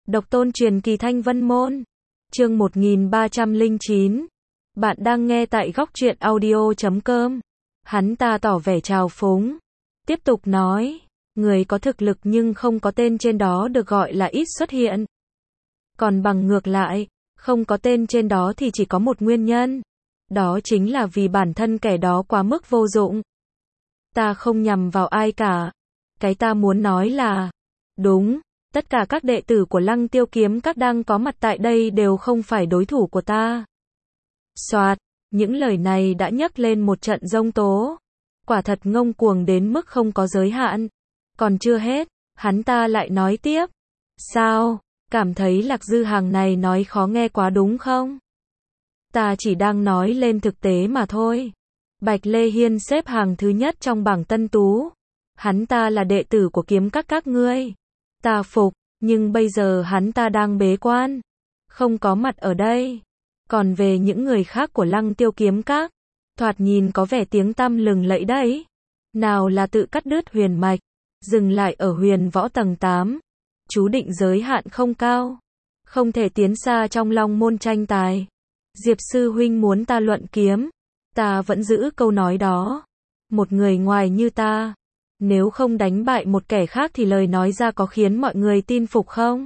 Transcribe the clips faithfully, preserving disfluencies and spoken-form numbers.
Độc tôn truyền kỳ Thanh Vân Môn. Chương một nghìn ba trăm lẻ chín. Bạn đang nghe tại góc truyện audio chấm com. Hắn ta tỏ vẻ trào phúng. Tiếp tục nói, người có thực lực nhưng không có tên trên đó được gọi là ít xuất hiện. Còn bằng ngược lại, không có tên trên đó thì chỉ có một nguyên nhân. Đó chính là vì bản thân kẻ đó quá mức vô dụng. Ta không nhằm vào ai cả. Cái ta muốn nói là, đúng, tất cả các đệ tử của Lăng Tiêu Kiếm Các đang có mặt tại đây đều không phải đối thủ của ta. Soạt, những lời này đã nhấc lên một trận giông tố. Quả thật ngông cuồng đến mức không có giới hạn. Còn chưa hết, hắn ta lại nói tiếp. Sao, cảm thấy Lạc Dư Hàng này nói khó nghe quá đúng không? Ta chỉ đang nói lên thực tế mà thôi. Bạch Lê Hiên xếp hàng thứ nhất trong bảng tân tú. Hắn ta là đệ tử của kiếm các các ngươi. Ta phục, nhưng bây giờ hắn ta đang bế quan. Không có mặt ở đây. Còn về những người khác của Lăng Tiêu Kiếm Các, thoạt nhìn có vẻ tiếng tăm lừng lẫy đấy. Nào là tự cắt đứt huyền mạch, dừng lại ở huyền võ tầng tám. Chú định giới hạn không cao. Không thể tiến xa trong long môn tranh tài. Diệp sư huynh muốn ta luận kiếm. Ta vẫn giữ câu nói đó. Một người ngoài như ta, nếu không đánh bại một kẻ khác thì lời nói ra có khiến mọi người tin phục không?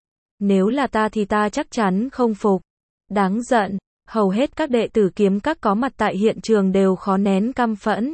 Nếu là ta thì ta chắc chắn không phục. Đáng giận, hầu hết các đệ tử kiếm các có mặt tại hiện trường đều khó nén căm phẫn.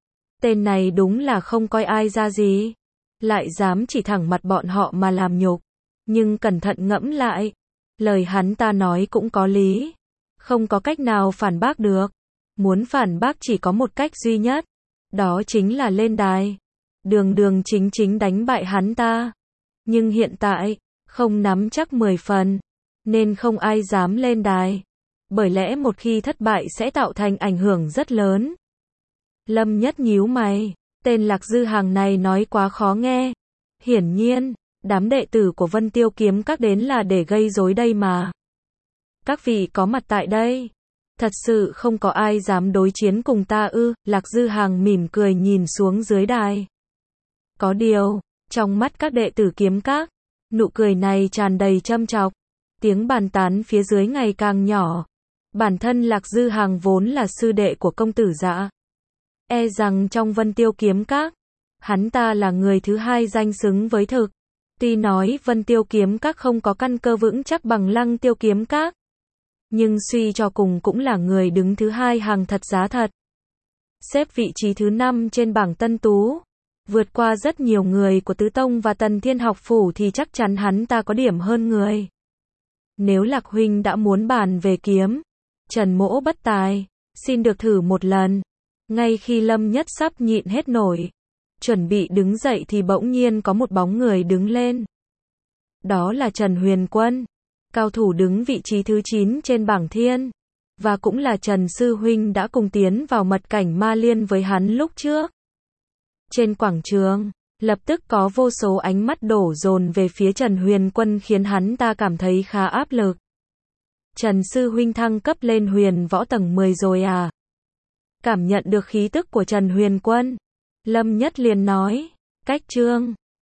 Tên này đúng là không coi ai ra gì. Lại dám chỉ thẳng mặt bọn họ mà làm nhục. Nhưng cẩn thận ngẫm lại, lời hắn ta nói cũng có lý. Không có cách nào phản bác được. Muốn phản bác chỉ có một cách duy nhất. Đó chính là lên đài. Đường đường chính chính đánh bại hắn ta. Nhưng hiện tại, không nắm chắc mười phần. Nên không ai dám lên đài. Bởi lẽ một khi thất bại sẽ tạo thành ảnh hưởng rất lớn. Lâm Nhất nhíu mày. Tên Lạc Dư Hàng này nói quá khó nghe. Hiển nhiên, đám đệ tử của Vân Tiêu Kiếm Các đến là để gây rối đây mà. Các vị có mặt tại đây. Thật sự không có ai dám đối chiến cùng ta ư? Lạc Dư Hàng mỉm cười nhìn xuống dưới đài. Có điều, trong mắt các đệ tử kiếm các, nụ cười này tràn đầy châm chọc. Tiếng bàn tán phía dưới ngày càng nhỏ. Bản thân Lạc Dư Hàng vốn là sư đệ của công tử Dạ. E rằng trong Vân Tiêu Kiếm Các, hắn ta là người thứ hai danh xứng với thực. Tuy nói Vân Tiêu Kiếm Các không có căn cơ vững chắc bằng Lăng Tiêu Kiếm Các, nhưng suy cho cùng cũng là người đứng thứ hai hàng thật giá thật. Xếp vị trí thứ năm trên bảng tân tú. Vượt qua rất nhiều người của Tứ Tông và Tần Thiên Học Phủ thì chắc chắn hắn ta có điểm hơn người. Nếu Lạc huynh đã muốn bàn về kiếm, Trần Mỗ bất tài, xin được thử một lần. Ngay khi Lâm Nhất sắp nhịn hết nổi, chuẩn bị đứng dậy thì bỗng nhiên có một bóng người đứng lên. Đó là Trần Huyền Quân, cao thủ đứng vị trí thứ chín trên bảng thiên, và cũng là Trần Sư Huynh đã cùng tiến vào mật cảnh ma liên với hắn lúc trước. Trên quảng trường, lập tức có vô số ánh mắt đổ dồn về phía Trần Huyền Quân khiến hắn ta cảm thấy khá áp lực. Trần Sư Huynh thăng cấp lên huyền võ tầng mười rồi à? Cảm nhận được khí tức của Trần Huyền Quân, Lâm Nhất liền nói, cách chương,